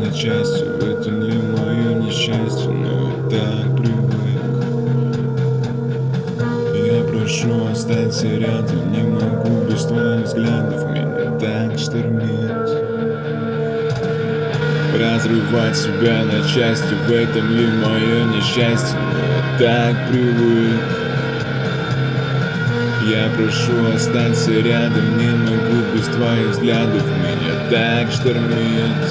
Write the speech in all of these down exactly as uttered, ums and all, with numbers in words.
на части, в этом ли мое несчастье, но я так привык. Я прошу, останься рядом, не могу без твоих взглядов, меня так штормит. Разрывать себя на части, в этом ли мое несчастье, но я так привык. Я прошу, останься рядом, не могу без твоих взглядов, меня так штормит.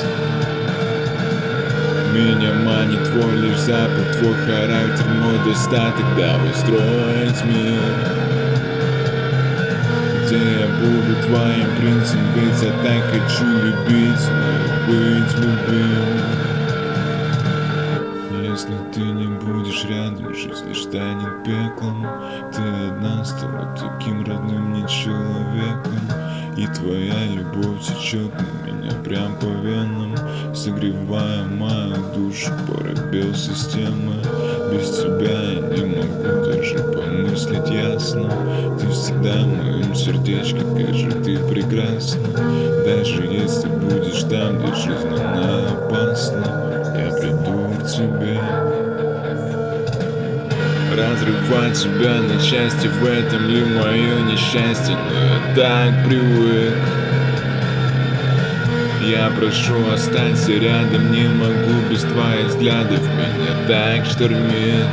Меня манит твой лишь запах, твой характер, мой достаток, давай строить мир, где я буду твоим принцем, ведь я так хочу любить, но и быть любим. Если ты не будешь рядом, жизнь лишь станет пеклом. Ты одна стала таким родным мне человеком, и твоя любовь течет на меня прям по венам, согревая мою душу, пробел системы. Без тебя я не могу даже помыслить ясно. Ты всегда в моем сердечке, как же ты прекрасна. Даже если будешь там, где жизнь она опасна, я приду к тебе. Разрывать себя на части, в этом ли мое несчастье, но я так привык. Я прошу, останься рядом, не могу без твоих взглядов, меня так штормит.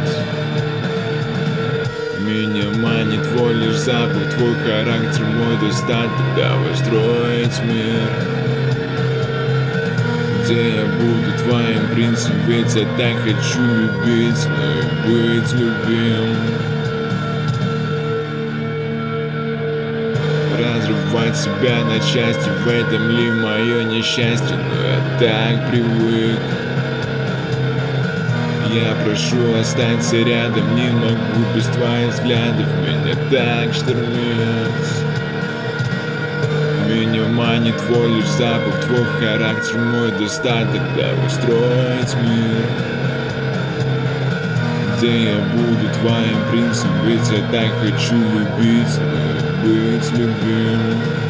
Меня манит твой лишь запах, твой характер, мой достаток, давай строить мир, где я буду твоим принцем, ведь я так хочу любить, но и быть любим. Разрывать себя на части, в этом ли мое несчастье, но я так привык. Я прошу, останься рядом, не могу без твоих взглядов, меня так штормит. Меня манит твой лишь запах, твой характер, мой достаток, давай строить мир, где я буду твоим принцем, ведь я так хочу любить, но и быть любим.